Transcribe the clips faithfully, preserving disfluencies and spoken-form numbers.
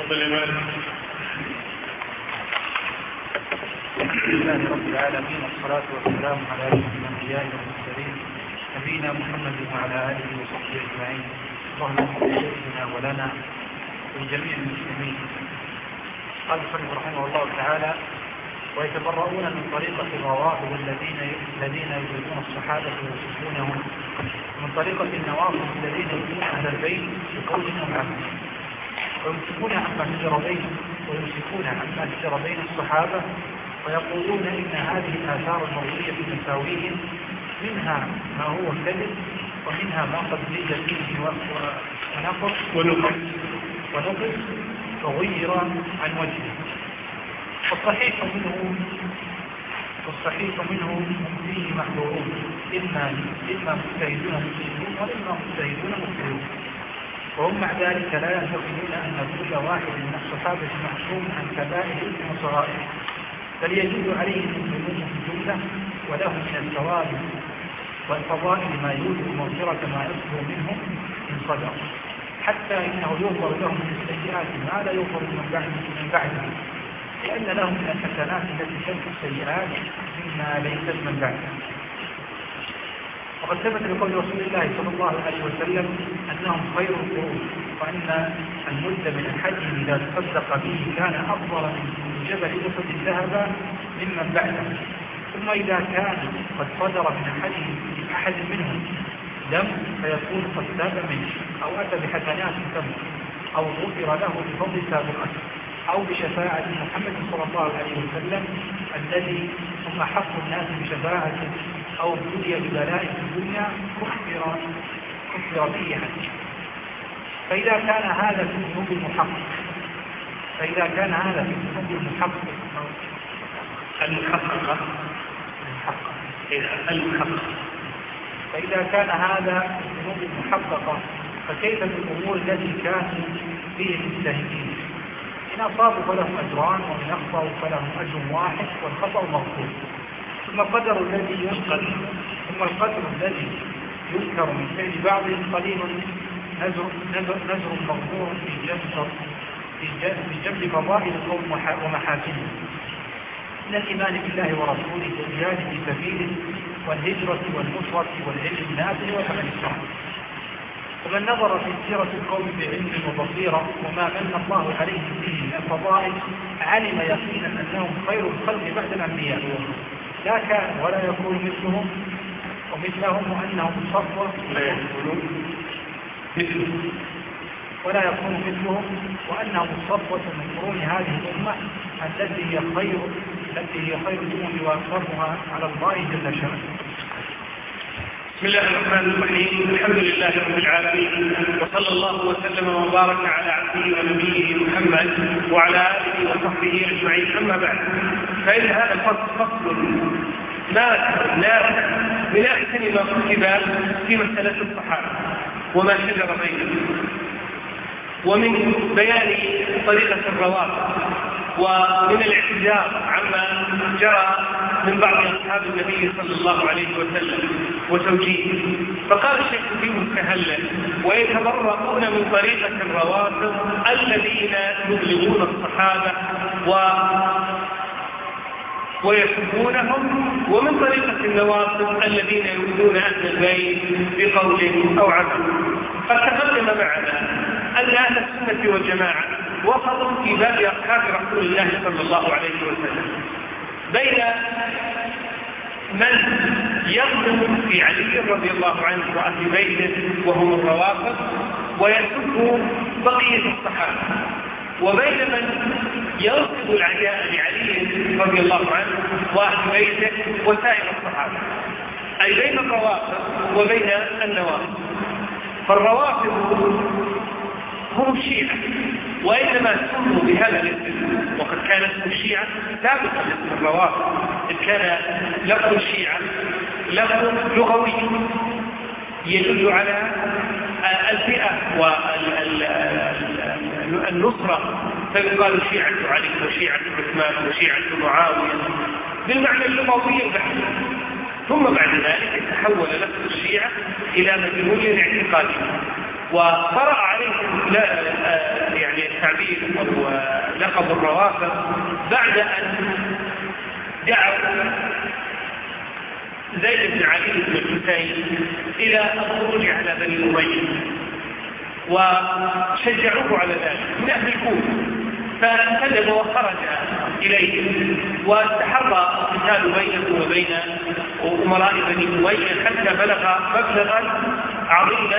الحمد لله رب العالمين، والصلاة والسلام على أشرف الأنبياء والمرسلين نبينا محمد وعلى آله وصحبه أجمعين. اللهم اغفر لنا ولنا ولجميع المسلمين. قال المصنف رحمه الله تعالى: ويتبرؤون من طريقة الروافض الذين الذين يبغضون الصحابة ويصفونهم، ومن طريقة النواصب الذين يؤذون أهل البيت بقولهم عنهم، ويمسكون عما شجر بينهم ويمسكون عما شجر بين الصحابة، ويقولون إن هذه الآثار المروية في مساويهم منها ما هو كذب ومنها ما قد زيد فيه ونقص ونقص ونقص وغير عن وجهه. والصحيح منه والصحيح منه هم فيه محظورون، إما إما مجتهدون مسلمون وإما مجتهدون مفترون، وهم مع ذلك لا يعتقدون أن كل واحد من الصحابة معصوم عن كبائر وصغائر، بل يجوز عليه المسلمون في الجملة، وله من الثواب والفضائل ما يوجب مغفرة ما يصدر منهم إن صدر، حتى إنه يغفر لهم من السيئات ما لا يغفر من بعده، لأن لهم من الحسنات التي تمحو السيئات مما ليست من بعده. وقد ثبت بقول رسول الله صلى الله عليه وسلم أنهم خير القرون، وأن المد من الحج إذا تصدق به كان أفضل من جبل أحد ذهبا ممن بعده. ثم إذا كان قد صدر من أحد منهم دم فيكون قد تاب منه، أو أتى بحسنات تم، أو غفر له بفضل سابقته، أو بشفاعة محمد صلى الله عليه وسلم الذي هم حق الناس بشفاعته، أو ابتلي ببلاء في الدنيا كفر كفر به حتى. فإذا كان هذا في الذنوب المحقق فإذا كان هذا في الذنوب المحقق المحققة المحققة فإذا كان هذا في الذنوب المحققة فكيف بالأمور التي كانوا فيه مجتهدين؟ إن أصابوا فلهم أجران، وإن أخطأوا فلهم أجر واحد والخطأ مغفور. ثم القدر الذي ينقل ثم القدر الذي يذكر من فعل بعضهم قليل نزر نزر نزر مغفور في جنب في جنب فضائل القوم ومحاسنه من الإيمان بالله ورسوله والجهاد في سبيله والهجرة والنصرة والعلم النافع والعمل الصالح. ومن نظر في سيرة القوم بعلم وبصيرة وما من الله عليهم به من الفضائل علم يقينا أنهم خير الخلق بعد الأنبياء، لا كان ولا يكون مثلهم ومثلهم، وأنهم صفوة لا يكونون مثلهم ولا يكون مثلهم وأنهم صفوة من قرون هذه الأمة التي هي خير التي هي خير الأمم وأكثرها على الله جل شأنه. بسم الله الرحمن الرحيم. الحمد لله رب العالمين، وصلى الله وسلم وبارك على عبده ونبيه محمد وعلى آله وصحبه أجمعين. أما بعد، فإن هذا الفصل فصل نافع نافع من أحسن ما كتب في مسألة الصحابة وما شجر بينهم، ومن بيان طريقة الروافض، ومن الاعتذار عما جرى من بعض أصحاب النبي صلى الله عليه وسلم وتوجيهه. فقال الشيخ في مستهلا: ويتبرؤون من طريقة الروافض الذين يبغضون الصحابة و ويحبونهم، ومن طريقة النواصب الذين يؤذون أهل البيت بقول أو عمل. قد تقدم معنا أن أهل السنة والجماعة وفضوا في باب أصحاب رسول الله صلى الله عليه وسلم بين من يظلم في علي رضي الله عنه وأهل بيته وهم الروافض ويسب بقية الصحابة، وبين من ينصب العداء لعلي رضي الله عنه وأهل بيته وسائر الصحابة، أي بين الروافض وبين النواصب. فالروافض هم الشيعة، وإنما سموا بهذا الاسم، وقد كان اسم الشيعة سابقا لاسم الروافض، إذ كان لفظ الشيعة لفظ لغوي يدل على الفئة والنصرة، فيقال شيعة علي وشيعة عثمان وشيعة معاوية بالمعنى اللغوي البحث. ثم بعد ذلك تحول لفظ الشيعة إلى مدلول اعتقادي، وقرأ عليهم لا يعني التعبير أو لقب الروافض بعد أن دعوا زيد بن علي بن الحسين إلى الخروج على بني أمية وشجعوه على ذلك من أهل الكوفة، فكذب وخرج إليه واستحر القتال بينه وبين أمراء بني أمية حتى بلغ مبلغا عظيما،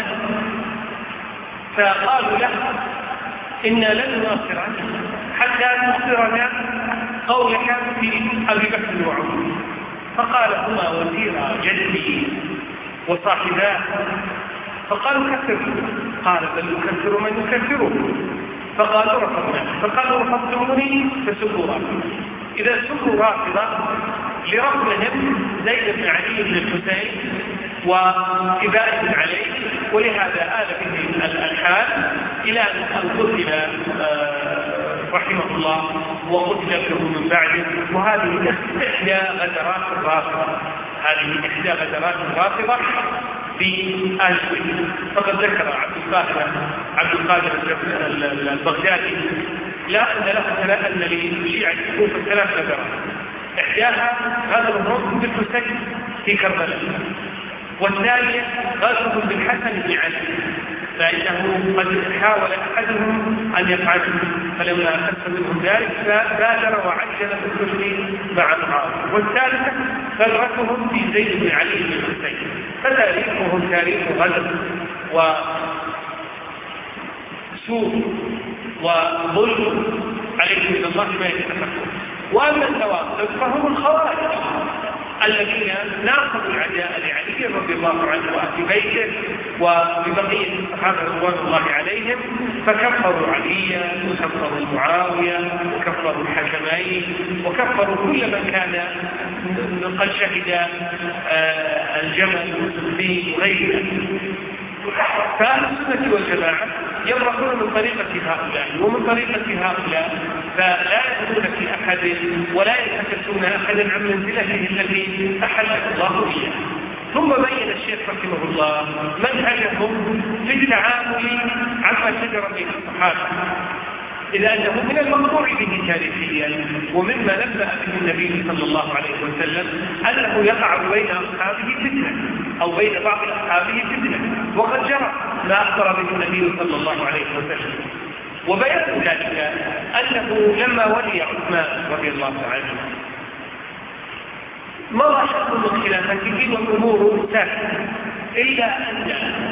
فقالوا له إنا لن نناصرك حتى تخبرنا قولك في أبي بكر وعمر. فقال هما وزيرا جدي وصاحباه، فقالوا كفر، قال بل يكفر من يكفره، فقالوا رفضنا، فقالوا رفضتموني فسبوا رافضة. إذا سبوا رافضة لرفضهم زيد بن علي بن الحسين وإباء عليه، ولهذا آل به الحال إلى أن قتل رحمه الله وقتل ابنه من بعده. وهذه إحدى غدرات الرافضة، هذه إحدى غدرات الرافضة بآل بيت. فقد ذكر عبد القادر عبد القادر البغدادي لا أن له أن لشيعة الكوفة ثلاث غدرات، إحداها غدر الرسل بالحسين في كربلاء، والثانية غدر بالحسن بن علي فإنه قد حاول أحدهم أن يفعله، فلما أخذ منهم ذلك فبادر وعجل بالرشد مع معاوية. والثالثة غدرتهم في زيد بن علي بن الحسين، فتاريخهم تاريخ غدر وسوء وظلم عليهم من الله ما يتفقون. وأما النواصب فهم الخوارج الذين ناقضوا العداء لعلي رضي الله عنه وأهل بيته وببقية الصحابة رضوان الله عليهم، فكفروا عليا وكفروا معاوية وكفروا الحكمين وكفروا كل من كان قد شهد الجمل والسفين وغيره. فأهل السنة والجماعة يبرحون من طريقة هؤلاء ومن طريقة هؤلاء، فلا يأخذون في أحد ولا يتكسون أحدا عن منزلته التي أحله الله إياه. ثم بين الشيخ رحمه الله منهجهم في التعامل عما شجر بين الصحابة، إذا أنه من المقطوع به تاريخيا ومما نبأ به النبي صلى الله عليه وسلم أنه يقع بين أصحابه فتنة أو بين بعض أصحابه فتنة، وقد جرى ما أخبر به النبي صلى الله عليه وسلم. وبيان ذلك أنه لما ولي عثمان رضي الله عنه مضى شخص من خلافته والأمور ساكنة، إلا أن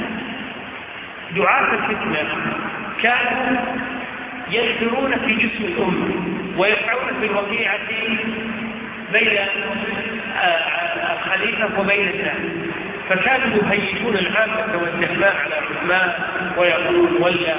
دعاة الفتنة كانوا يجبرون في جسم الأمة ويسعون في الوقيعة بين الخليفة وبين الناس، فكانوا يهيجون العامة والدهماء على عثمان ويقولون ولا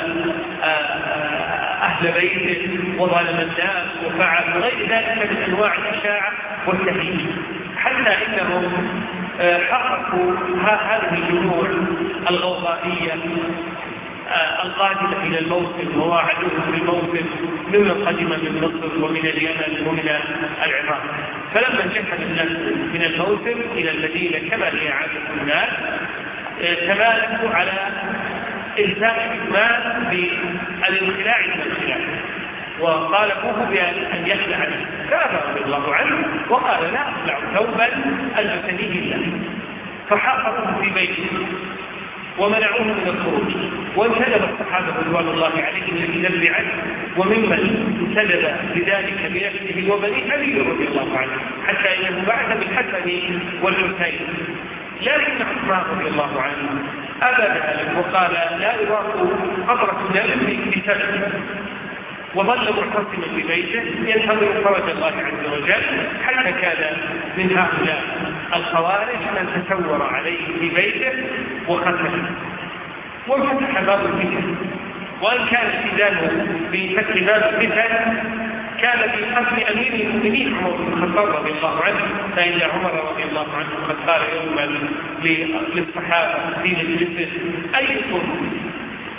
أهل بيته وظلم الناس وفعل وغير ذلك من أنواع الإشاعة والتهييج، حتى إنهم حققوا هذه الجموع الغوغائية القادمة إلى الموسم وواعدوهم بالموسم ممن قدم من مصر ومن اليمن ومن العراق. فلما انتهى الناس من الموسم إلى المدينة كما هي عادة الناس تمالكوا على إلزام عثمان بالانخلاع من الخلاف، وطالبوه بأن يخلع عنه، فأبى رضي الله عنه وقال لا أخلع ثوبا ألبسنيه الله، فحاصروه في بيته ومنعوه من الخروج. وانتدب الصحابة رضوان الله عليهم لذنب عنه، وممن انتدب بذلك بنفسه وبنيه علي رضي الله عنه، حتى انه بعث بالحسن والحسين. لكن عثمان رضي الله عنه ابى ذلك وقال لا يراق قطرة دم بسبب، وظل معتصما ببيته ينتظر فرج الله عز وجل، حتى كان من هؤلاء الخوارج من تسور عليه في بيته وقتله، وانفتح باب الفتن. وان كان استدانه بفتح باب الفتن كان في قتل امير المؤمنين عمر بن الخطاب رضي الله عنه، فان عمر رضي الله عنه قد قال يوما للصحابه في مجلسه ايكم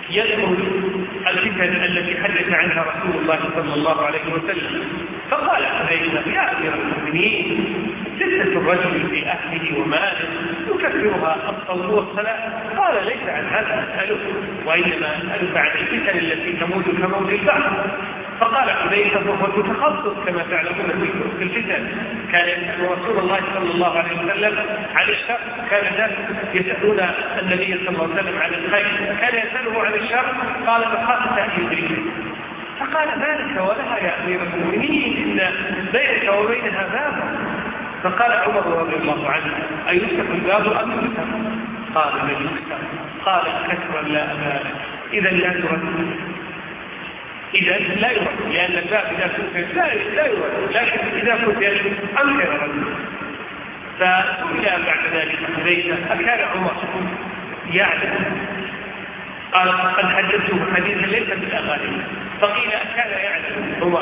يذكر الفتن التي حدث عنها رسول الله صلى الله عليه وسلم، فقال حذيفة: يا أمير المؤمنين، فتنة الرجل في أهله وماله يكفرها الصوم والصلاة. قال: ليس عن هذا أسألك، وإنما أسألك عن الفتن التي تموت كموت البحر. فقال حذيفة: وهو المتخصص كما تعلمون في الفتن، كان يسأل رسول الله صلى الله عليه وسلم عن الشر، كان الناس يسألون النبي صلى الله عليه وسلم عن الخير، كان يسأله عن الشر، قال: مخافة أن يدركه. فقال: مالك ولها يا أمير المؤمنين، إن بينك وبينها بابا. فقال عمر رضي الله عنه: أيفتح الباب أم يفتح؟ قال: لا يفتح. قال: كثرا لا أبالك، إذا لا ترد، إذا لا يرد، لأن الباب إذا كنت لا لا يرد، لكن إذا كنت أنكر رد. فسئل بعد ذلك حذيفة: أكان عمر يعلم؟ قال: قد حدثته حديثا ليس بالأغاني. فقيل: أكان يعلم عمر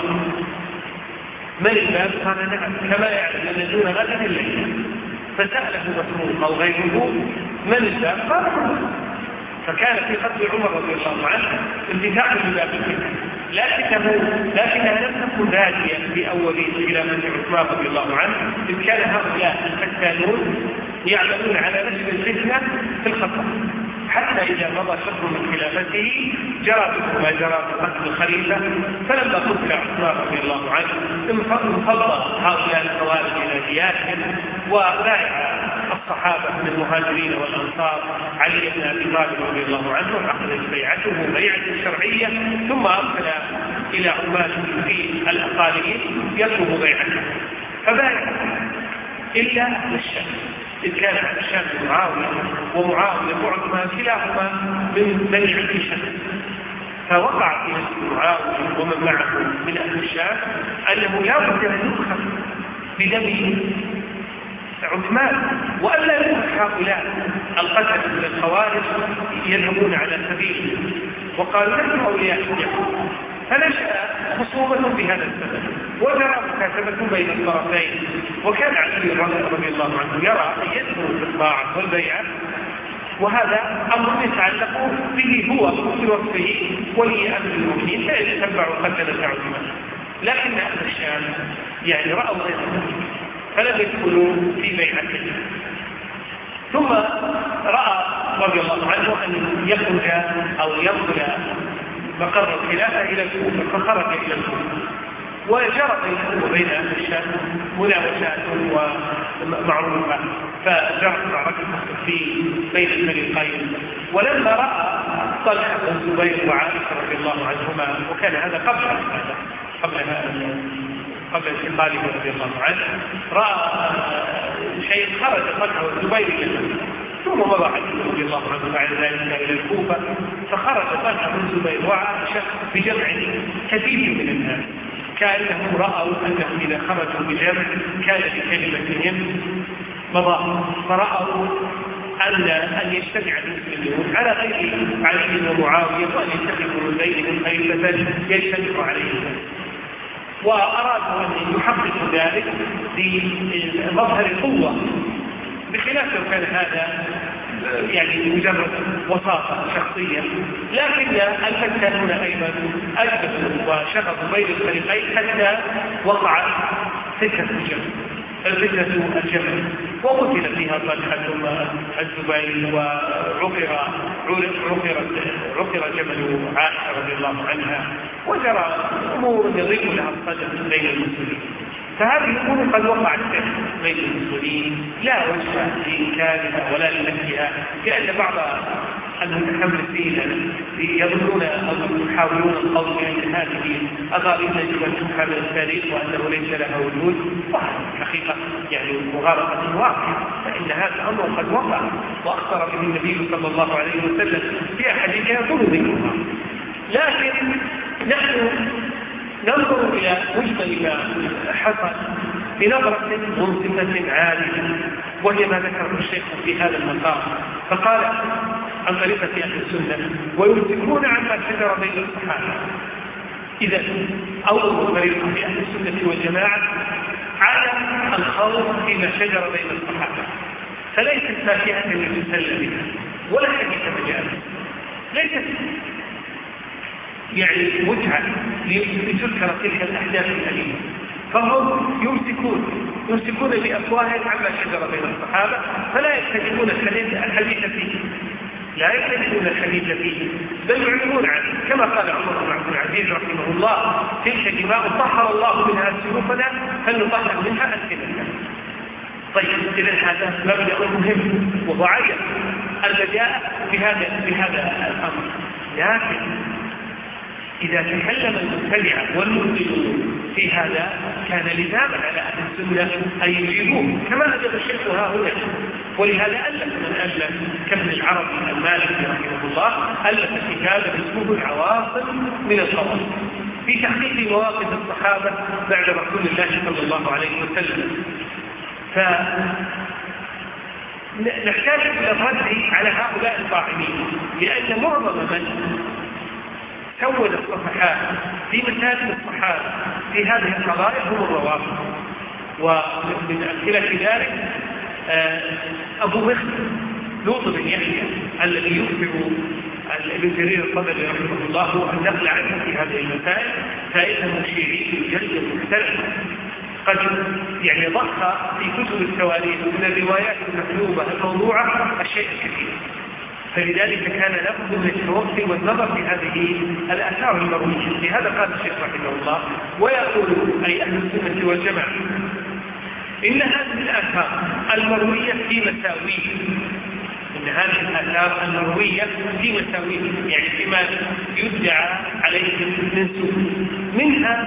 من الباب؟ قال: نعم، كما يعلم أن دون غد الليل. فسأله مسروق أو غيره: من الباب؟ قال: عمر. فكان في قتل عمر رضي الله عنه انتفاع بباب الفتن، لكنه لكنها لم تكن بادية في أول خلافة عثمان رضي الله عنه، إذ كان هؤلاء الفتانون يعملون على نشر الفتنة في الخطر، حتى إذا مضى شهر من خلافته جرى به ما جرى بقتل الخليفة. فلما قتل عثمان رضي الله عنه انفض هؤلاء الخوارج إلى ديارهم، وبايع الصحابة من المهاجرين والأنصار علي بن أبي طالب رضي الله عنه، عقدت بيعته بيعة شرعية، ثم أرسل إلى عمال في الأقاليم يطلب بيعته، فبايع إلا أهل الشام، إذ كان أهل الشام معاوية ومعاوية وعثمان كلاهما من بني عبد الشام. فوقع في نفس معاوية ومن معه من أهل الشام أنه لا بد أن يؤخذ بدم عثمان، وألا يؤخذ هؤلاء القتل من الخوارج يذهبون على سبيل، وقالوا نحن أولياء اليهود. فنشأ خصومة في هذا السبب، وجرى مكاتبة بين الطرفين، وكان علي رضي الله عنه يرى أن يدخل في الطاعة والبيعة، وهذا أمر يتعلق به هو في وصفه ولي أمر المؤمنين، لا يتبع قتلة عثمان. لكن أهل الشام يعني رأوا غيره فلم يدخلوا في بيعته. ثم رأى رضي الله عنه أن يخرج أو ينقل مقر الخلافة إلى الكوفة، فخرج إلى الكوفة، وجرى بينه وبين أهل الشام مناوشات ومعروفة، فجرت معركة الصفين بين الفريقين. ولما رأى طلحة بن زبير وعائشة رضي الله عنهما، وكان هذا قبل هذا قبل هذا قبل انتقاله رضي الله عنه، رأى شيء خرج طلحة والزبير إلى المدينة، ثم مضى علي رضي الله عنه بعد ذلك إلى الكوفة، فخرج طلحة والزبير وعائشة بجمع كثير من الناس، كأنهم رأوا أنهم إذا خرجوا بجمع كان بكلمتهم مضى، فرأوا أن أن يجتمع المسلمون على غير علي ومعاوية، وأن يتخذوا من بينهم خليفة يجتمع عليهم، وأرادوا أن يحققوا ذلك بمظهر قوة، بخلاف لو كان هذا يعني مجرد وساطة شخصية. لكن الفتانون أيضا أجبوا وشغفوا بين الفريقين حتى وقعت فتنة الجمل الفتنة الجمل وقتل فيها طلحة ثم الزبير، وعقر عقر جمل عائشة رضي الله عنها، وجرى أمور يضيق لها الصدر بين المسلمين. فهذه الأمور قد وقعت بين المسلمين، لا وجه لإنكارها ولا لنفيها، لأن بعض المتحمسين يظنون أو يحاولون القول بأن هذه أغاريب يجب أن تفهم التاريخ وأنه ليس لها وجود، وحقيقة يعني مغالطة واقعة، فإن هذا الأمر قد وقع وأخبر به النبي صلى الله عليه وسلم في أحاديث يكون ذكرها. لكن نحن ننظر إلى مجمل ما حصل بنظرة منصفة عالية، وهي ما ذكره الشيخ في هذا المقام، فقال عن طريقة أهل السنة: ويمسكون عما شجر بين الصحابة. إذا أول طريقة في أهل السنة والجماعة عدم الخوض فيما شجر بين الصحابة، فليست فاكهة يتسلى بها ولا حديث مجال، ليست يعني وجهة لتذكر تلك الأحداث الأليمة، فهم يمسكون يمسكون بأفواههم عما شجر بين الصحابة، فلا يستجيبون الحديث فيه لا يستجيبون الحديث فيه بل يعلمون عنه، كما قال عمر بن عبد العزيز رحمه الله: تلك دماء طهر الله منها سيوفنا فلنطهر منها ألسنتنا. طيب إذا هذا مبدأ مهم وهو عجب البداء بهذا بهذا الأمر، لكن إذا تكلم المبتدع والمبطلون في هذا كان لزاما على أهل السنة أن يجيبوه كما أجاب الشيخ ها هنا. ولهذا ألف من ألف كابن العربي المالكي رحمه الله ألف كتابا اسمه العواصم من القواصم في تحقيق مواقف الصحابة بعد رسول الله صلى الله عليه وسلم. فنحتاج إلى الرد على هؤلاء الطاعنين، لأن معظم من سود الصفحات في مساجد الصحابة في هذه القضايا هم الروافض. ومن أمثلة ذلك أبو مخلد لوط بن يحيى الذي يخبر ابن جرير الطبري رحمه الله النقل عنه في هذه المسائل، فإنه شيعي جد مختلف قد يعني ضخ في كتب التواريخ من الروايات المكتوبة الموضوعة الشيء الكثير، فلذلك كان لابد من التوقف والنظر في هذه الآثار المروية. لهذا قال الشيخ رحمه الله ويقول أي أهل السنة والجماعة إن هذه الآثار المروية في مساويه، إن هذه الآثار المروية في مساويه يعني فيما يدعى عليه من سوء، منها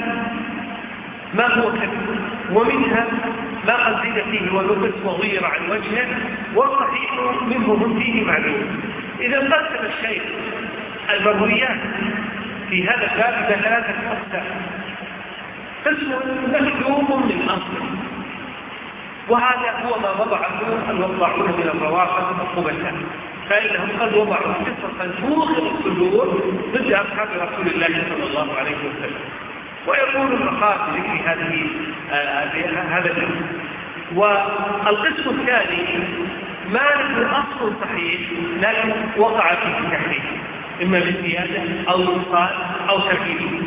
ما هو كذب ومنها ما قد زيد فيه ونقص وغير عن وجهه، والصحيح منهم فيه معلوم. إذا قسم الشيخ المرويات في هذا الباب إلى ثلاثة أقسام: قسم مكتوب من أصل، وهذا هو ما وضعه الوضاعون من الروافض الخبثاء، فإنهم قد وضعوا قصصا توخر الصدور ضد أصحاب رسول الله صلى الله عليه وسلم، ويقول المخاطر في هذه هذا الجزء. والقسم الثاني ما له أصل صحيح لكن وقع فيه التحريف إما بالزيادة أو نقصان أو تغيير،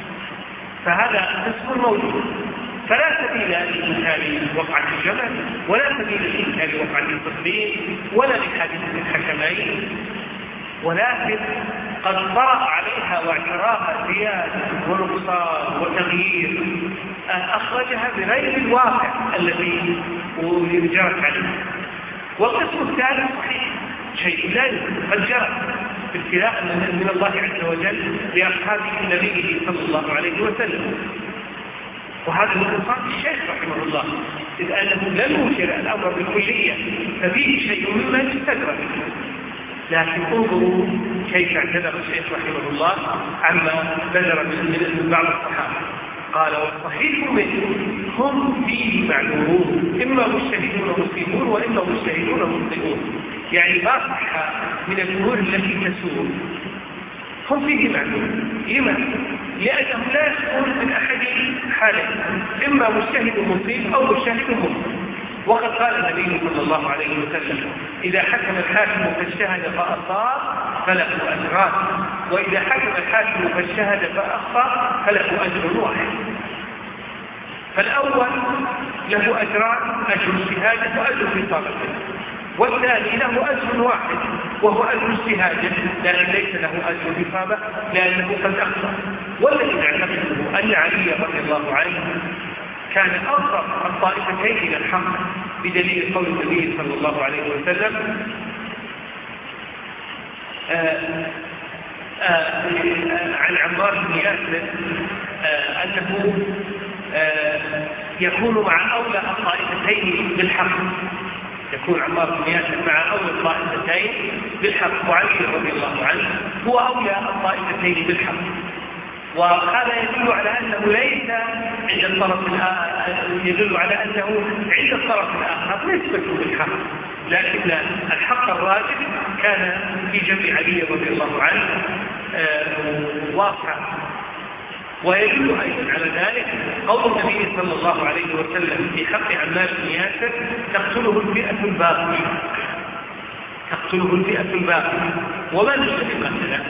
فهذا قسم موجود، فلا سبيل لإنكار وقعة الجمل ولا سبيل لإنكار وقعة التصديق ولا لحادثة الحكمين، ولكن قد طرأ عليها واعتراها زيادة ونقصان وتغيير أخرجها بغير الواقع الذي جرت عليه. والقسم الثالث صحيح شيء لا قد جرى ابتلاء من الله عز وجل لأصحاب نبيه صلى الله عليه وسلم، وهذا من انصاف الشيخ رحمه الله، إذ أنه لم ينكر الأمر بالكلية ففيه شيء مما يستدرك، لكن انظروا كيف اعتذر الشيخ رحمه الله عما بدر من بعض الصحابة. قال: والصحيح منه هم فيه معلومون، إما مجتهدون مصيبون وإما مجتهدون مخطئون، يعني ما صح من الأمور التي تسوء هم فيه معلوم. لما؟ لأنهم لا يسكون من أحد حالين، إما مجتهد مصيب أو مجتهد مخطئ. وقد قال النبي صلى الله عليه وسلم: إذا حكم الحاكم فاجتهد فأصاب فله أجران، وإذا حكم الحاكم فاجتهد فأخطأ فله أجر واحد. فالأول له أجران: أجر اجتهاد وأجر إصابة، والثاني له أجر واحد وهو أجر اجتهاد، لأن ليس له أجر إصابة لأنه قد أخطأ. والذي نعتقده أن علي رضي الله عنه كان أقرب الطائفتين إلى الحق بدليل قول النبي صلى الله عليه وسلم آآ آآ عن عمار بن ياسر أنه يكون مع أولى الطائفتين بالحق، يكون عمار بن ياسر مع أولى الطائفتين بالحق، وعلي رضي الله عنه هو أولى الطائفتين بالحق. وهذا يدل على أنه ليس عند الطرف الآخر، يدل على أنه عند الطرف الآخر نسبة بالحق، لكن الحق الراجح كان في جنب علي رضي الله عنه واقع. ويدل أيضا على ذلك قول النبي صلى الله عليه وسلم في حق عمار بن ياسر: تقتله الفئة الباغية. تقتله الفئة الباقية. ومن الذي قتله؟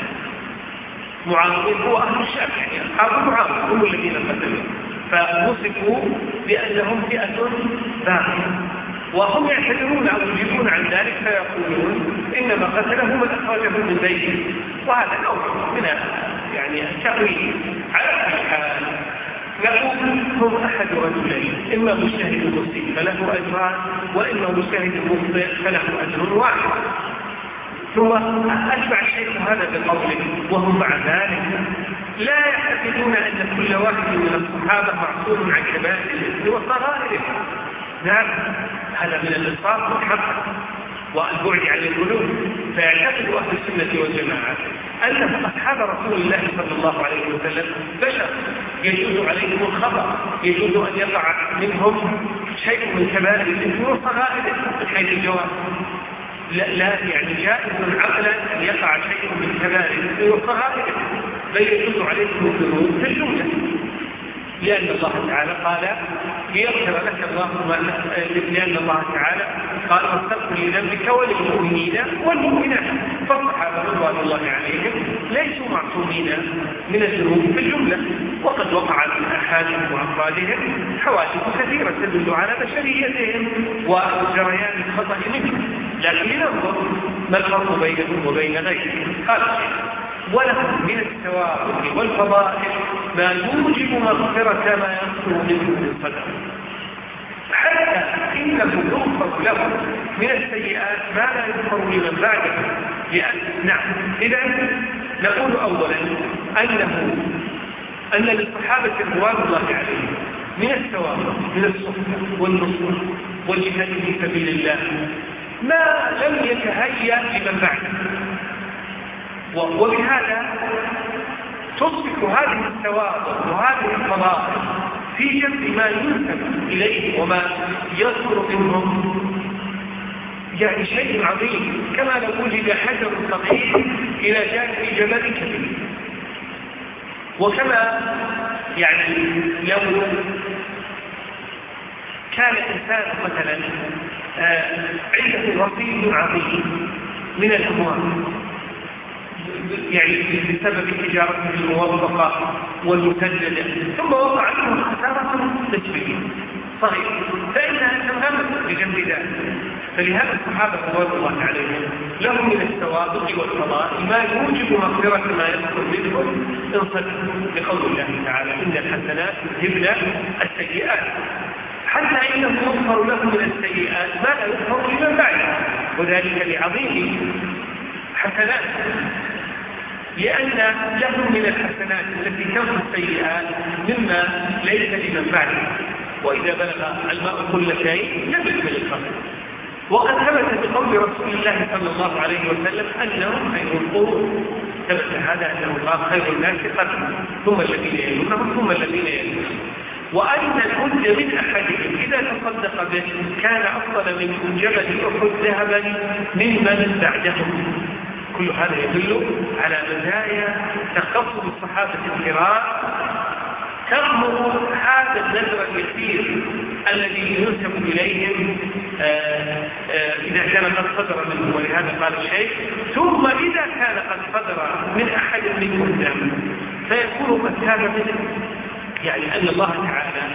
معاوية هو أهل الشام، يعني أصحاب معاوية هم الذين قتلوا، فوصفوا بأنهم فئة باقية، وهم يعتذرون أو يجيبون عن ذلك فيقولون إنما قتله من أخرجه من بيته، وهذا نوع من يعني التأويل. على كل حال نقول هو أحد رجلين، إما مجتهد مسلم فله أجران، وإما مجتهد مخطئ فله أجر واحد. ثم أتبع الشيخ هذا بقوله وهم مع ذلك لا يعتقدون أن كل واحد من الصحابة معصوم عن كبائر الإثم وصغائره. نعم، هذا من الإنصاف والحق والبعد عن الغلو. فيعتقد أهل السنة والجماعة أن أصحاب رسول الله صلى الله عليه وسلم بشر يجوز عليهم الخطأ، يجوز أن يقع منهم شيء من كبائر الإثم وصغائره من حيث الجواب. لا, لا يعني جائز عقلا أن يقع شيء من كبائر الإثم وصغائره، بل يجوز عليهم الذنوب في الجملة، لأن الله تعالى قال ليغفر لك الله ما لأن الله تعالى قال واستغفر لذنبك وللمؤمنين والمؤمنات. فالصحابة رضوان الله عليهم ليسوا معصومين من الذنوب في الجملة، وقد وقع من أحادهم وأفرادهم حوادث كثيرة تدل على بشريتهم وجريان الخطأ منهم. لكن لننظر ما الفرق بينهم وبين غيرهم. قال ولهم من الثواب والفضائل ما يوجب مغفرة ما يصدر منه من الصدر، حتى إنه يغفر له من السيئات ما لا يغفر لمن بعده. لأن نعم إذن نقول أولا أنه أن للصحابة رضوان الله عليهم من الثواب من الصحبة والنصر والجهاد في سبيل الله ما لم يتهيأ لمن بعده، وبهذا تصبح هذه الثواب وهذه الفضائل في جنب ما ينسب إليه وما يصدر منهم يعني شيء عظيم، كما لو وجد حجر صغير إلى جانب جبل كبير. وكما يعني لو كان الإنسان مثلا عنده رصيد عظيم من الأموال يعني بسبب تجارته الموظفة والمسددة، ثم وقع له خسارة نسبية صغيرة، فإنها تنغمس بجنب ذلك. فلهذا الصحابة رضوان الله عليهم لهم من السوابق والفضائل ما يوجب مغفرة ما يذكر منهم إن صدقوا، لقول الله تعالى إن الحسنات يذهبن السيئات، حتى إنه يغفر له من السيئات ما لا يغفر لمن بعده، وذلك لعظيم حسنات، لأن لهم من الحسنات التي تمحو السيئات مما ليس لمن بعده. وإذا بلغ الماء كل شيء لم يكمل الخبر. وقد ثبت بقول رسول الله صلى الله عليه وسلم أنهم خير القرون، ثبت هذا أنه قال خير الناس قرنا ثم الذين يلونهم ثم الذين يلونهم، وأن الهد من أحدهم إذا تصدق به كان أفضل من جبل أحد ذهبا ممن بعدهم. كل هذا يدل على مزايا تخص الصحابة الكرام تغمر هذا النذر اليسير الذي ينسب إليهم آآ آآ إذا كان قد صدر منه. ولهذا قال الشيخ ثم إذا كان قد صدر من أحد منهم ذنب فيكون قد كان منه، يعني أن الله تعالى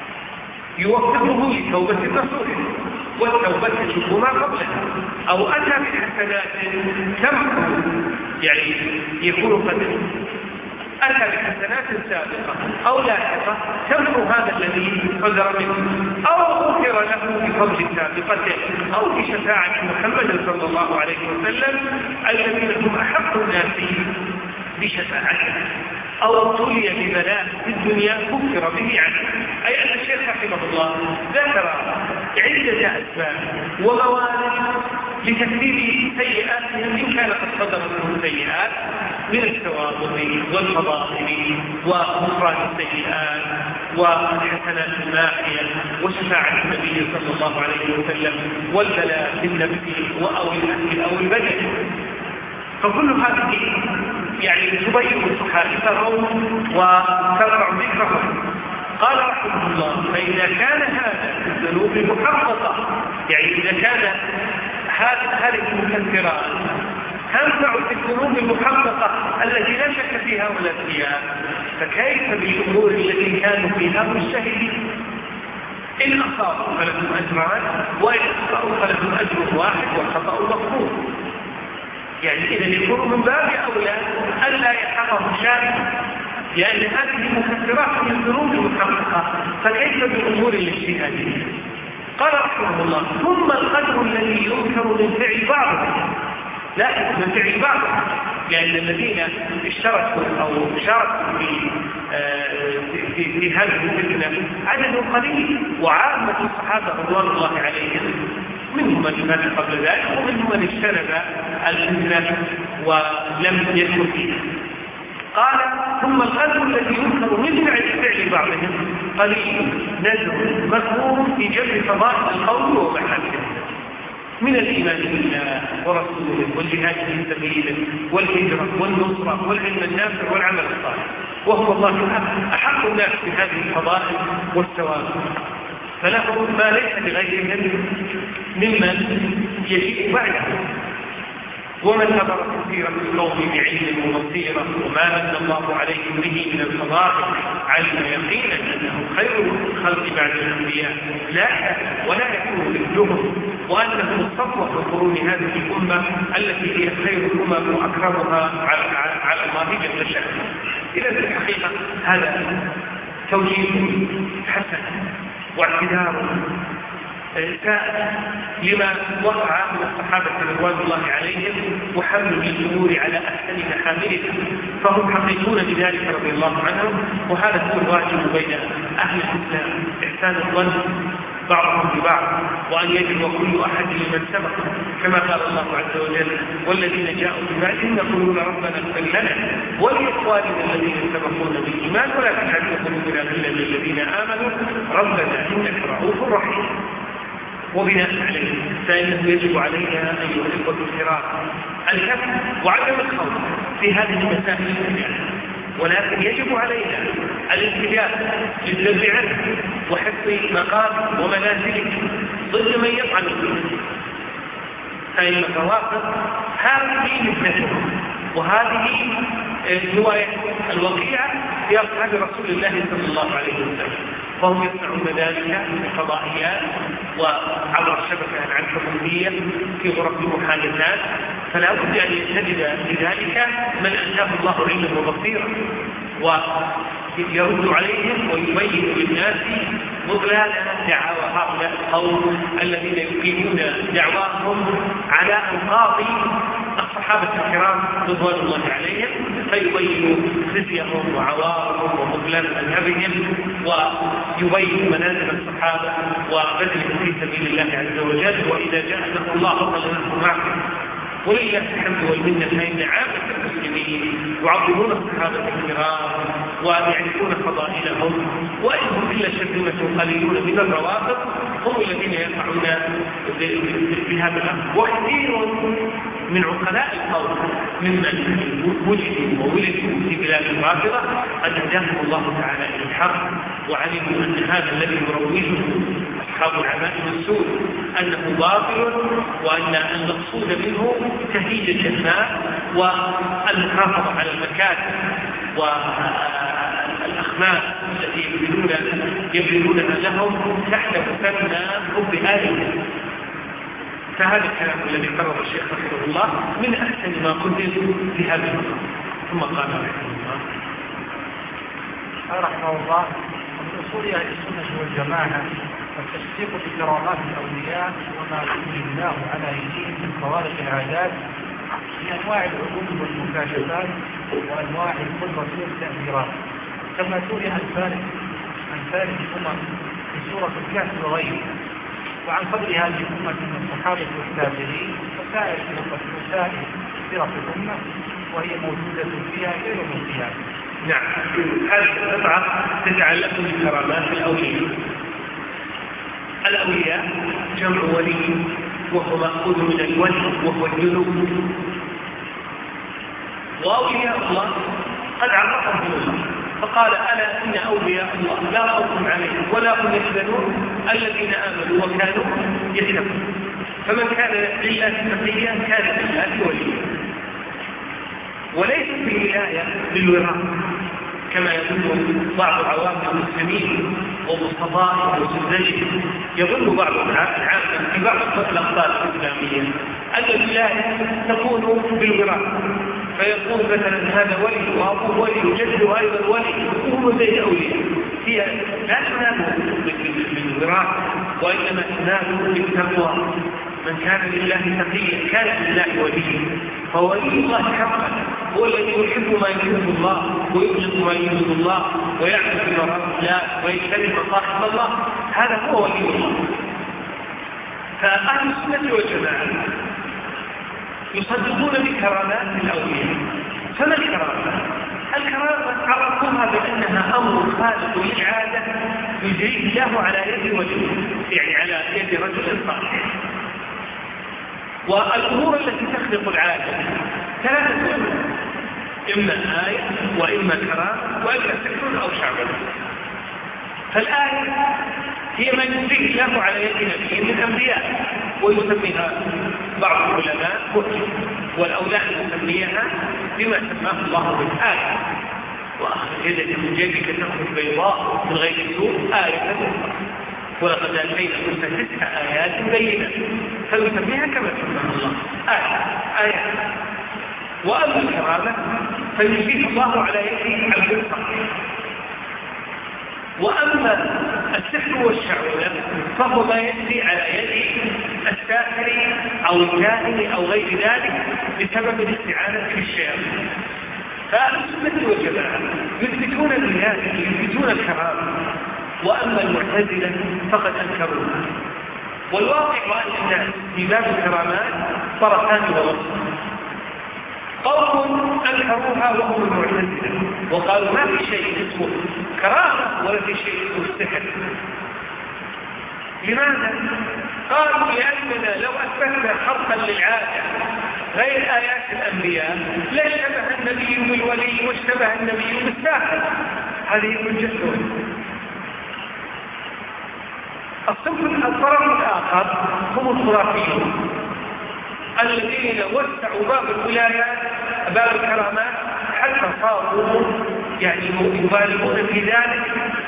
يوفقه لتوبة الرسول، والتوبة تجب ما قبلها، أو أتى بحسنات تمحو يعني يكون قد أتى بحسنات سابقة أو لاحقة تمحو هذا الذي صدر منه، أو غفر له بفضل سابقته أو بشفاعة محمد صلى الله عليه وسلم الذين هم أحق الناس بشفاعته، أو ابتلي ببلاء في الدنيا كفر به عنه. أي أن الشيخ رحمه الله ذكر عدة أسباب وموارد لتكفير سيئاتهم إن كان قد صدر منهم سيئات من التواضع والفضائل وغفران السيئات والحسنات الماحية وشفاعة النبي صلى الله عليه وسلم والبلاء بالنفس أو الأهل أو البدن. فكل هذه يعني تبين صحائفهم وترفع ذكرهم. قال رحمه الله فإذا كان هذا الذنوب محققة، يعني إذا كان هذه هذه المكثرات تنفع في الذنوب المحققة التي لا شك فيها ولا فيها، فكيف بالأمور التي كانوا فيها مجتهدين؟ إن أصابوا فلهم أجران، وإن أخطأوا فلهم أجر واحد والخطأ مغفور. يعني إذا يكون من باب أولى ألا يحقق الشارع، لأن هذه مكثرات من الذنوب المحققة، فكيف بالأمور الاجتهادية؟ قال رحمه الله: ثم القدر الذي ينكر من فعل بعضهم، لا من فعل بعضهم، لأن الذين اشتركوا أو شاركوا في في, في هذه الفتنة عدد قليل، وعامة الصحابة رضوان الله عليهم منهم من مات قبل ذلك ومنهم من اجتنب الفتنة ولم يدخل فيها. قال: ثم القدر الذي ينكر من فعل بعضهم قليل نذر مذموم في جلب فضائل القول ومحاسنه من الإيمان بالله ورسوله والجهاد في سبيله والهجرة والنصرة والعلم النافع والعمل الصالح، وهو الله أحق الناس بهذه الفضائل والثواب، فلهم ما ليس لغيرهم ممن يجيء بعده. ومن نظر كثيرا في القوم بعلم وبصيرة وما من الله عليهم به من الفضائل علم يقينا انه خير الخلق بعد الانبياء لا ولا يكون مثلهم، وانهم الصفوه في قرون هذه الامه التي هي خير الامم واكرمها على على الله جل شانه. اذا في الحقيقه هذا توجيه حسن واعتذار لما وقع من الصحابة رضوان الله عليهم وحمل الأمور على أحسن محاملها، فهم حقيقون بذلك رضي الله عنهم. وهذا هو الواجب بين أهل الإسلام، إحسان الظن بعضهم ببعض، وأن يجب كل أحد لمن سبق، كما قال الله عز وجل: والذين جاءوا من بعدهم يقولون ربنا اغفر لنا ولإخواننا الذين سبقونا بالإيمان ولا تجعل في قلوبنا غلا للذين آمنوا ربنا إنك رؤوف رحيم. وبناء عليه فإنه يجب علينا أيها الإخوة الكرام الكف وعدم الخوض في هذه المسائل الكبيرة، ولكن يجب علينا الانتباه للذب عنه وحفظ مقام ومنازله ضد من يفعل فيه، فإن الروافض هذه مثلهم، وهذه رواية الوقيعة في أصحاب رسول الله صلى الله عليه وسلم، فهم يصنعون ذلك في قضائيات وعبر الشبكة عن حكومية في غرف المحادثات، فلا بد أن يجتهد بذلك من أتاه الله علما وبصيرا ويرد عليهم ويبين للناس مضلال دعاوى هؤلاء القوم الذين يقيمون دعواهم على أنقاض الصحابة الكرام رضوان الله عليهم، فيبين خزيهم وعوارهم ومضلال مذهبهم ويبين منازل الصحابة وبذلهم في سبيل الله عز وجل. وإذا جاء نصر الله فضل معكم، ولله الحمد والمنة، فإن عامة المسلمين يعظمون الصحابة الكرام ويعرفون فضائلهم، وإنهم إلا شرذمة قليلون من الروافض هم الذين يقعون بهذا الأمر. وكثير من عقلاء القوم ممن وجدوا وولدوا في بلاد الرافضة قد هداهم الله تعالى إلى الحق، وعلموا أن هذا الذي يروجه أصحاب العمائم السود أنه باطل، وأن المقصود منه تهيج الجنات والمحافظة على المكاتب والأخماس التي يبذلونها لهم تحت مسمى حب آلهة. فهذا الكلام الذي قرر الشيخ رحمه الله من أحسن ما قدر في هذا المقام. ثم قال رحمه الله رحمه الله من أصول أهل السنة والجماعة التصديق بكرامات الأولياء وما يجري الله على أيديهم من خوارق العادات من أنواع العلوم والمكاشفات وأنواع القدرة والتأثيرات، كما سئل عن فارس عن فارس الأمم في سورة الكهف وغيره، وعن فضل هذه الأمة من الصحابة والتابعين وسائر وسائر فرق الأمة، وهي موجودة فيها غير القيامة. نعم، هذه القطعة تتعلق بكرامات الأولياء. الأولياء جمع ولي، وهو مأخوذ من الولي وهو الجنوب. وأولياء الله قد عرفهم الله فقال: ألا إن أولياء الله لا خوف عليهم ولا هم يحزنون الذين آمنوا وكانوا يتقون. فمن كان لله تقيا كان لله وليا. وليس في الولاية للوراثة كما يظن بعض عوام المسلمين ومصطفاه وسلسلهم. يظن بعض العامة في بعض الأقطار الإسلامية أن الولاية تكون بالوراثة، فيقول مثلا هذا ولي وأبوه ولي وجده أيضا ولي وهم زي أولياء. هي لا تنال بالوراثة وإنما تنال بالتقوى. من كان لله تقيا كان لله وليا. فولي الله حقا هو الذي يحب ما يحب الله ويبغض ما يبغض الله ويعمل في مرض الله ويجتنب مصاحب الله. هذا هو ولي الله. فأهل السنة والجماعة يصدقون بكرامات الأولياء. فما الكرامة؟ الكرامة عرفوها بأنها أمر خارق للعادة يجريه الله على يد ولي، يعني على يد رجل صالح. والأمور التي تخلق العادة ثلاثة أمور: إما آية وإما كرامة وإما سحر أو شعبة. فالآية هي ما يجريه الله على يد نبي من الأنبياء ويسميها بعض العلماء معجزة، والأولاد يسميها بما سماه الله بالآية. وأخذ يدك من جيبك تخرج بيضاء من غير سوء آية أخرى، ولقد آتينا موسى تسع آيات بينات، فيسميها كما سماه الله آية آية. وأما الكرامة فيجريه الله على يد عبد الصالح. وأما السحر والشعوذة فهو ما يأتي على يد الساحر أو الكاهن أو غير ذلك بسبب الاستعانة بالشياطين. فأهل السنة والجماعة يثبتون الولاية يثبتون الكرامة، وأما المعتزلة فقد أنكروها. والواقع أن الناس في باب الكرامات طرفان ووسط. قوم أنكروها وهم المعتزلة وقالوا ما في شيء اسمه كرامة ولا في شيء اسمه السحر. لماذا؟ قالوا لأننا لو أثبتنا خرقا للعادة غير آيات الأنبياء لاشتبه النبي بالولي واشتبه النبي بالساحر. هذه حجتهم. الصنف الطرف الآخر هم الخرافيون الذين وسعوا باب الولايات باب الكرامات حتى صاروا يعني يبالغون في ذلك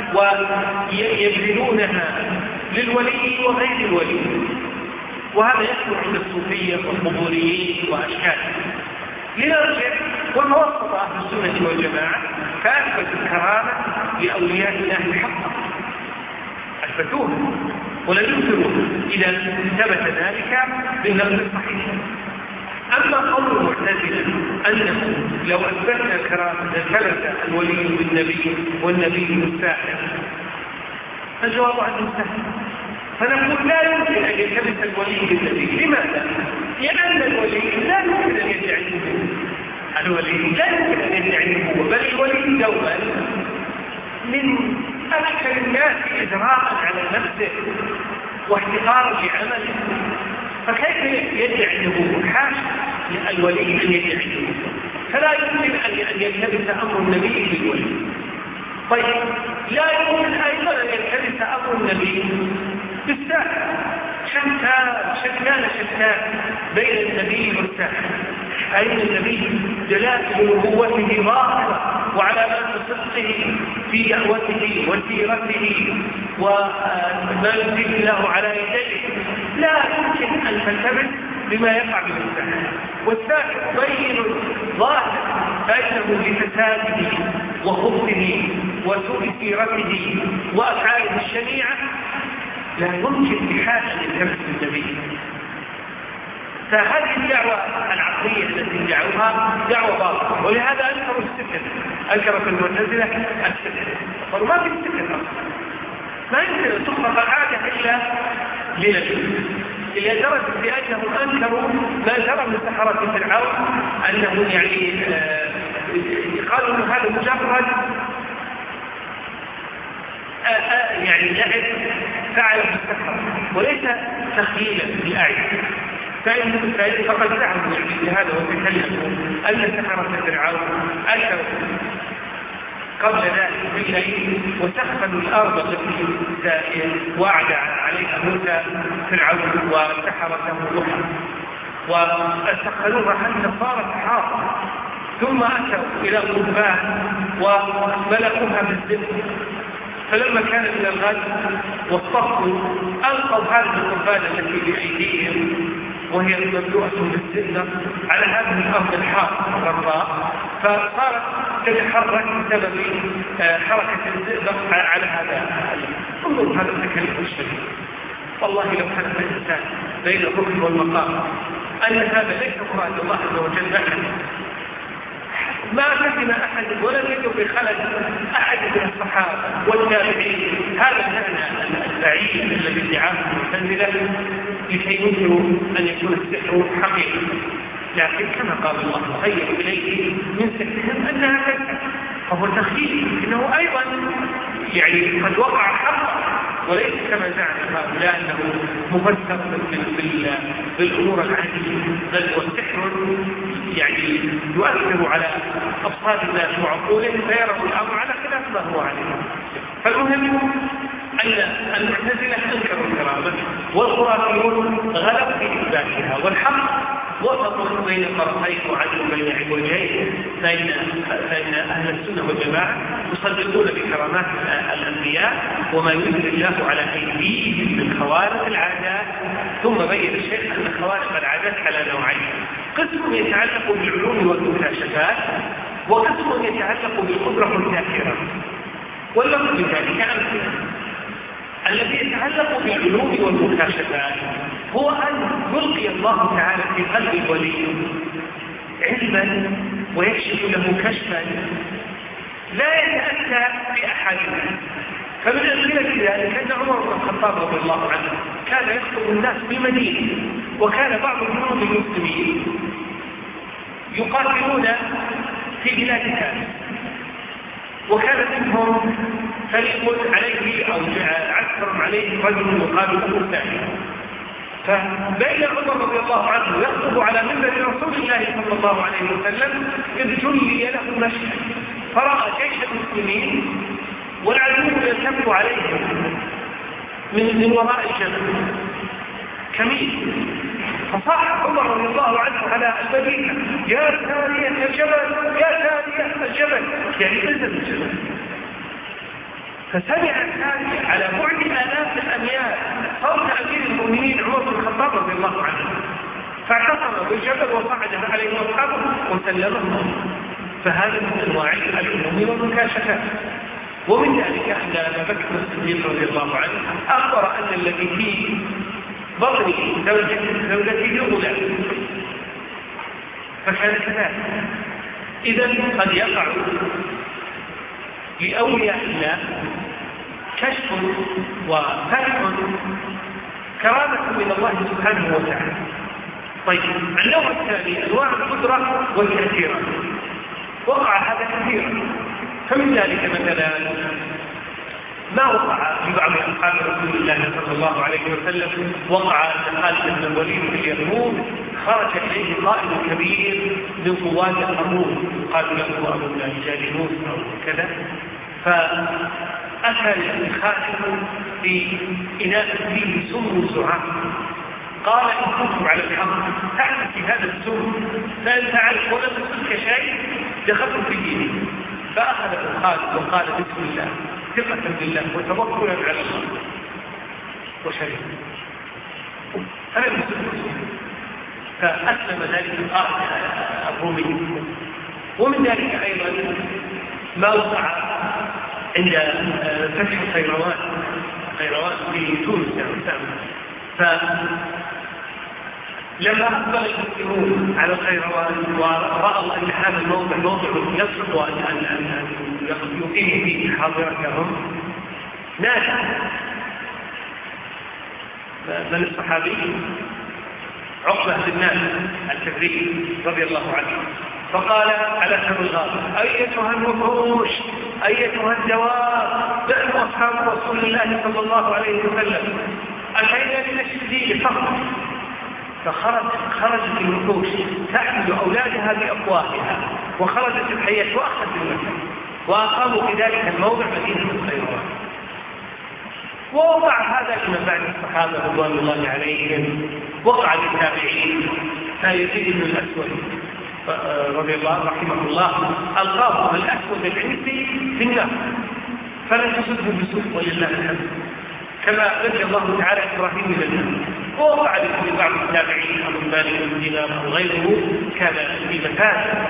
ويبذلونها للولي وغير الولي. وهذا يحصل عند الصوفية والقبوريين وأشكالهم. لنرجع ونوسط أهل السنة والجماعة فأثبت الكرامة لأولياء الله حقا، أثبتوها ولا ينكروها إذا ثبت ذلك بالنقل الصحيح. أما قول المعتزلة أنه لو أثبتنا كرامة ثبت الولي بالنبي والنبي بالساحر، الجواب عنه سهل. فنقول لا يمكن أن يثبت الولي بالنبي. لماذا؟ لأن الولي لا يمكن أن يدعي النبوة. الولي لا يمكن أن يدعي النبوة، بل الولي دوما من أكثر الناس إجراء على نفسه واحتقارا لعمله، فكيف يدعي النبوة؟ حاشا الولي أن يدعي النبوة. فلا يمكن أن يلتبس أمر النبي بالولي. طيب لا يمكن أيضا أن يلتبس أمر النبي بالساحر. شتان شتان شتان بين النبي والساحر. أين النبي دلالة نبوته ظاهرة وعلامات صدقه في دعوته وسيرته وما يزيد الله على يديه. لا يمكن أن تلتبس بما يقع بالساحر. والساحر بين ظاهر فإنه لفساده وخبثه وسوء سيرته وأفعاله الشنيعة لا يمكن بحال أن يلتبس بالنبي. فهذه الدعوة العقلية التي دعوها دعوة باطلة، ولهذا أنكروا السحر. أنكرت المعتزلة السحر، قالوا ما في السحر أصلا، ما يمكن أن تخلق العادة إلا لنبي. إلى درجة بأنهم أنكروا ما جرى من سحرة فرعون، أنه يعني قالوا أن هذا مجرد آآ آآ يعني لعب فعل بالسحر وليس تخييلا بالأعين. فإن فقد زعموا يعني بهذا وتكلموا أن سحرة فرعون أنكروا قبل ذلك بالليل وسخنوا الأرض التي وعد عليها موسى فرعون وسحرته ضحى وسخنوها حتى صارت حارة، ثم أتوا إلى قربان وملأوها بالزبد، فلما كان من الغد واصطفوا ألقوا هذه القربان التي بأيديهم وهي مملوءة بالزبدة على هذه الأرض الحارة الغراء، فصارت تتحرك بسبب حركة الزبدة على هذا. انظروا هذا التكليف الشديد. والله لو كان الإنسان بين الركن والمقام أن هذا ليس مراد الله عز وجل أحد ما فهم أحد ولم يجب بخلل أحد من الصحابة والتابعين هذا المعنى البعيد الذي ادعاه المعتزلة لكي ينكروا أن يكون السحر حقيقي. لكن كما قال الله خير إليه من سحرهم أنها كذب، فهو تخيل إنه أيضا يعني قد وقع حقا وليس كما زعم هؤلاء أنه مفسر بالأمور العادية، بل والسحر يعني يؤثر على أبصار الناس وعقولهم فيروا الأمر على خلاف ما هو عليه. فالمهم أن المعتزلة أنكروا الكرامة والخرافيون غلبوا في إثباتها، والحق وسط بين طرفين وعدل بين عوجين، فإن فإن أهل السنة والجماعة يصدقون بكرامات الأنبياء وما ينزل الله على أيديهم من خوارق العادات. ثم بين الشيخ أن خوارق العادات على نوعين: قسم يتعلق بالعلوم والمكاشفات، وقسم يتعلق بالقدرة الذاكرة. واللفظ من ذلك أمثلة. الذي يتعلق بالعلوم والمكاشفات هو أن يلقي الله تعالى في قلب الولي علما ويكشف له كشفا لا يتأتى بأحد. فمن أمثلة ذلك أن عمر بن الخطاب رضي الله عنه كان يخطب الناس بالمدينة، وكان بعض جنود المسلمين يقاتلون في بلاد فارس، وكان منهم فريق عليه أو عسكر عليه رجل يقال له ثاني. فبين عمر رضي الله عنه يخطب على منبر رسول الله صلى الله عليه وسلم إذ جلي له مشهد، فرأى جيش المسلمين والعدو يلتف عليهم من من وراء الجبل كمين، فصاح عمر رضي الله عنه على المدينة: يا سارية الجبل، يا سارية الجبل، يعني نزل الجبل. فسمع السارية على بعد آلاف الأميال صوت أمير المؤمنين عمر بن الخطاب رضي الله عنه، فاعتصم بالجبل وصعد عليه أصحابه وسلمهم. فهذا من أنواع العلوم والمكاشفات. ومن ذلك أن أبا بكر الصديق رضي الله عنه أخبر أن الذي في بطن زوجته غلام، فكان كذلك. إذن قد يقع لأولياء الله كشف وفتح كرامة من الله سبحانه وتعالى. طيب، النوع الثاني أنواع القدرة والتأثيرات، وقع هذا كثيرا. فمن ذلك مثلا ما وقع في بعض أصحاب رسول الله صلى الله عليه وسلم، وقع أن خالد بن الوليد في اليرموك خرج إليه قائد كبير من قوات الروم قال له أبو جالينوس أو كذا، فأتى خالد في إناء فيه سم زعاف، قال إن كنتم على الحق تعرف في هذا السم فإن تعرف ولم تسلك شيء دخلت في دينه. فأخذ خالد وقال بسم الله ثقة بالله وتوكلا على الله وشريك أنا بسم. فأسلم ذلك الآخر الرومي. ومن ذلك أيضا ما وقع عند فتح خيروان خيروان في تونس فلما أقبل المسلمون على خيروان ورأوا أن هذا الموضع موضع يصلح أن يقيم فيه حاضرتهم نادى من الصحابي عقبة بن الكبري رضي الله عنه، فقال على سر الغابة: أيتها الوحوش، أيتها الدواب، نحن أصحاب رسول الله صلى الله عليه وسلم أتينا لنشتري فقط. فخرجت خرجت الوحوش تحمل أولادها بأفواهها، وخرجت الحياة وأخذت المكان، وأقاموا في ذلك الموضع مدينة الخيرات. ووقع هذا لما بعد الصحابة رضوان الله عليهم، وقع للتابعين يزيد بن الأسود رضي الله رحمه الله ألقاه الأسود العنسي في النار فلن تصده بسوء ولله الحمد، كما نجى الله تعالى إبراهيم من النار. ووقع لبعض التابعين أبو مالك بن دينار أو غيره كان في مكان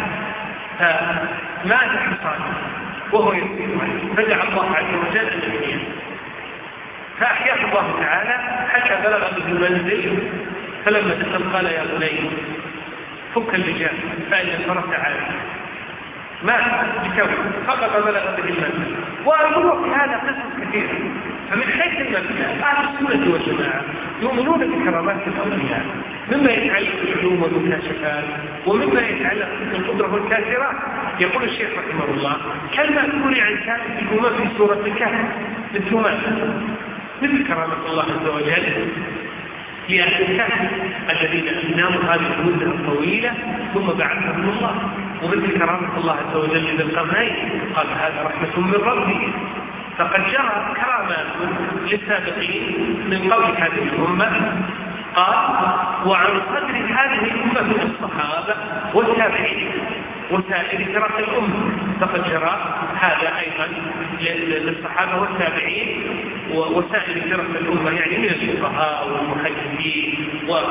فمات حصانه وهو يسير عليه فدعا الله عز وجل أن يحييه فأحياه الله تعالى حتى بلغ به المنزل، فلما دخل قال يا بني فك اللجام فإن الفرس عالي مات بكون فقط بلغ به المنزل. وأقول في هذا قصص كثيرة. فمن حيث المبدأ أهل السنة والجماعة يؤمنون بكرامات الأولياء مما يتعلق بالعلوم والمكاشفات ومما يتعلق بالقدرة والكاثرات. يقول الشيخ رحمه الله كالمأثور عن كانت الأمم في سورة الكهف مثل ماذا؟ مثل كرامة الله عز وجل لأهل الكهف الذين ناموا هذه المدة الطويلة ثم بعثهم الله، ومثل كرامة الله عز وجل للقرنين قال هذا رحمة من ربي. فقد جرى كرامات للسابقين من قول هذه الأمة قال وعن قدر هذه الأمة من الصحابة والتابعين وسائر فرق الأمة، فقد جرى هذا أيضا للصحابة والتابعين وسائر فرق الأمة، يعني من الفقهاء والمحدثين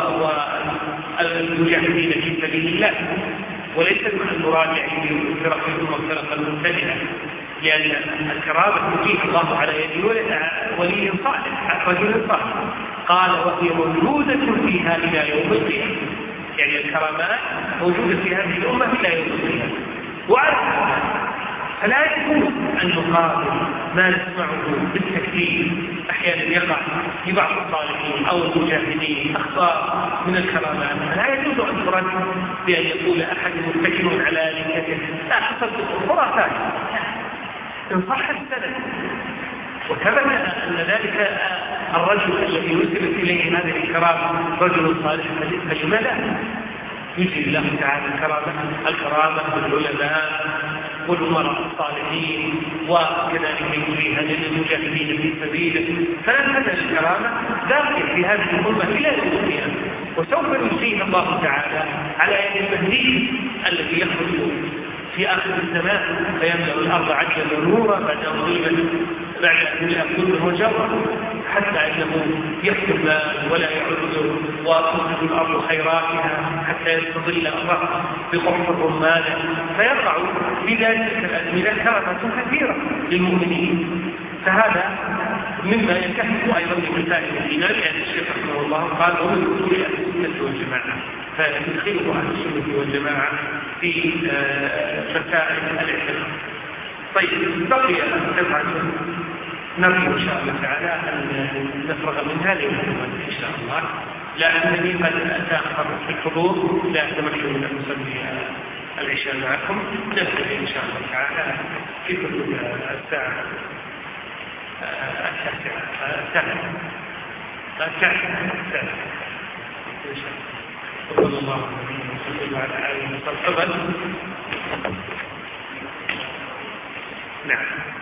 والمجاهدين في سبيل الله، وليس المراد يعني فرق الأمة وفرق المبتدعة، لأن الكرامة تجيه الله على يد ولي صالح رجل صالح قال وهي موجودة فيها إلى يوم القيامة، يعني الكرامات موجودة في هذه الأمة إلى يوم القيامة. وعلى فلا يجوز أن نقابل ما نسمعه بالتكفير أحيانا يقع في بعض الصالحين أو المجاهدين أخطاء من الكرامات، فلا يجوز أن ترد بأن يقول أحد متكل على لكته لا حصل خرافات إن صح السند وثبت أن ذلك الرجل الذي نسبت إليه هذه الكرامة رجل صالح فلماذا يجري الله تعالى الكرامة الكرامة بالعلماء والأمراء الصالحين وكذلك يجريها للمجاهدين في سبيله، فلن تزال الكرامة باقية في هذه الأمة إلى يوم القيامة، وسوف يجزيها الله تعالى على يد المهدي الذي يخرج في آخر الزمان فيملأ الأرض عجلا نورا بعد أن ظلمت بعد أن يأكل وجرا حتى أنه يحكم المال ولا يعد وتنتج الأرض خيراتها حتى يستظل الأرض بقرب الرمان، فيقع في ذلك الأزمنة كرامات كثيرة للمؤمنين. فهذا مما ينكشف أيضا بمسائل الإيمان، لأن الشيخ رحمه الله قال ومن أصول أهل السنة والجماعة، فيدخله أهل السنة والجماعة في مسائل الاعتقاد. طيب بقي سبعة نرجو إن شاء الله تعالى أن نفرغ منها اليوم إن شاء الله، لأنني قد أتأخر في الحضور لا أتمكن من أن أصلي العشاء معكم. نبدأ إن شاء الله تعالى في حدود الساعة التاسعة التاسعة التاسعة إن شاء الله. صلى الله عليه وسلم على آله وصحبه. نعم.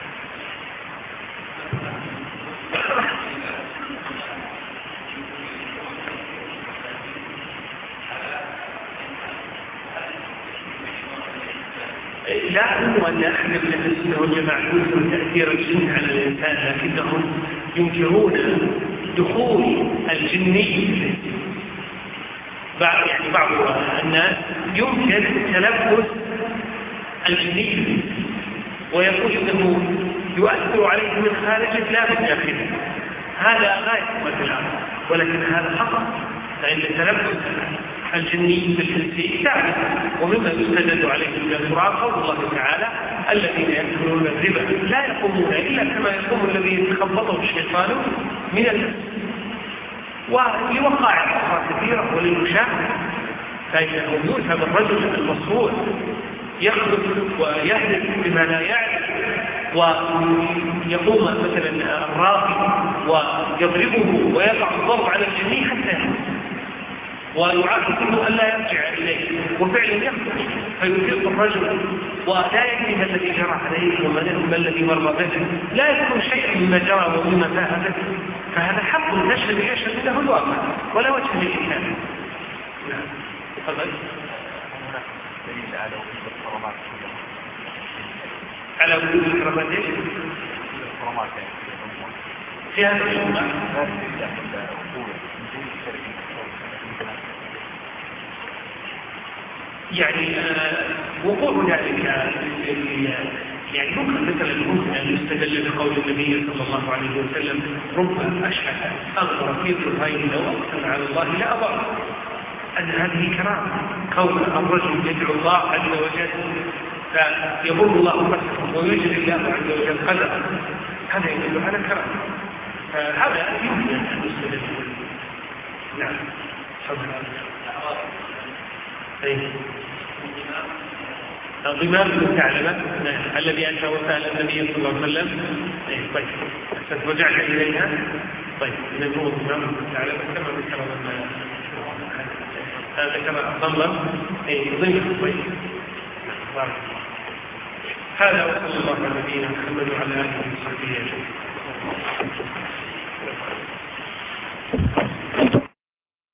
لا أقول أن أحد من أهل السنة والجماعة ينكر تأثير الجن على الإنسان، لكنهم ينكرون دخول الجني. بعض يعني بعض الناس يمكن تلبس الجني ويقول إنه يؤثر عليه من خارجه لا من داخله، هذا غاية مثلا، ولكن هذا خطأ، فإن تلبس الجني بالحسي ثابت. ومما يستدل عليه من القرآن قول الله تعالى الذين يأكلون الربا لا يقومون إلا كما يقوم الذي يتخبطه الشيطان من المس. ولوقائع أخرى كثيرة وللمشاهد، فإنه يوثب الرجل المصروع يخلق ويهدف بما لا يعرف، ويقوم مثلا الراقي ويضربه ويقع الضرب على الجنين حتى يخلق، ويعاقبه ألا يرجع إليه، وفعلا يخرج فيفيق الرجل ولا يدري ما الذي جرى عليه وما الذي مر به، لا يكون شيئا مما جرى ومما فاء به، فهذا حق نشهد يشهد له الواقع ولا وجه للإنكار. نعم تفضل. على وجود الحرمات ايش؟ في هذا الأمة يعني وقوع ذلك يعني ممكن مثلا ممكن أن يستدل بقول النبي صلى الله عليه وسلم رب أشهد أغفر في ظهرين لو أقسم على الله لا أضر، أن هذه كرامة كون الرجل يدعو الله عز وجل فيبر الله قسمه ويجري الله عز وجل قدره، هذا يدل على كرامة، فهذا يمكن أن يستدل. نعم أيه ضمام بن ثعلبة الذي أتى وسأل النبي صلى الله عليه وسلم. أيه طيب أحسنت وجعت إليها. طيب إذا هو ضمام بن ثعلبة كما ذكر هذا كما ضمم أي ضمن. طيب هذا وصلى الله على نبينا محمد وعلى آله وصحبه أجمعين.